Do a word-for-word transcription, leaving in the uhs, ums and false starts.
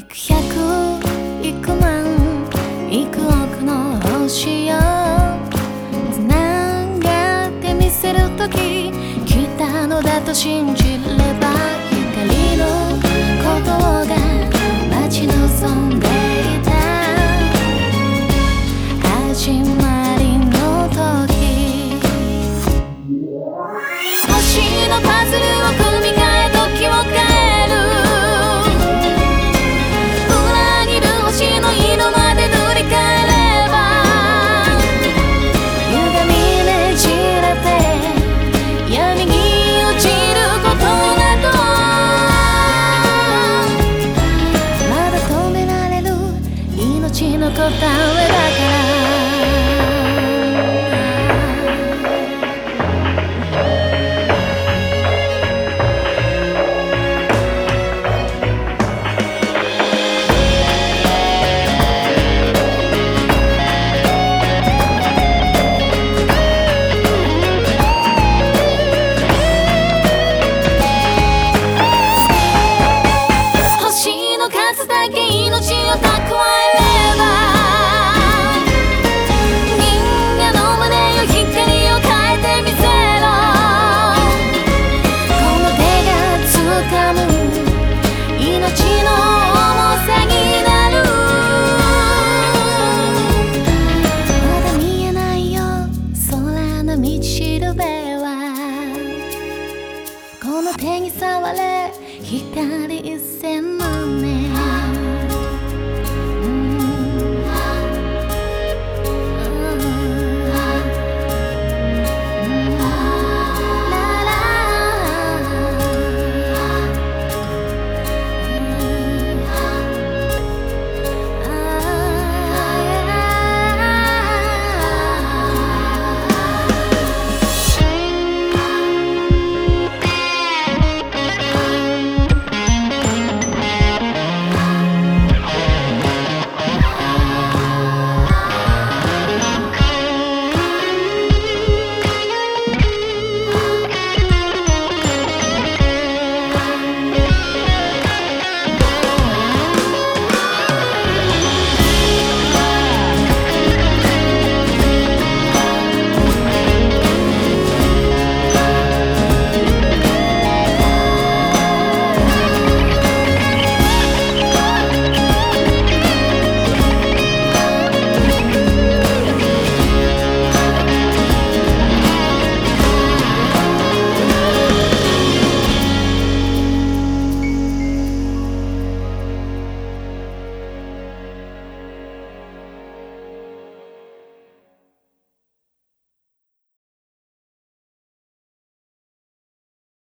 幾百幾万幾億の星よつながってみせる時来たのだと信じれば光の鼓動が待ち望んでいた始まりの時少しのパズルを組み替え時を変える裏切る星の色まで塗り替えれば歪みねじれて闇に落ちることなどまだ止められる命の答えだ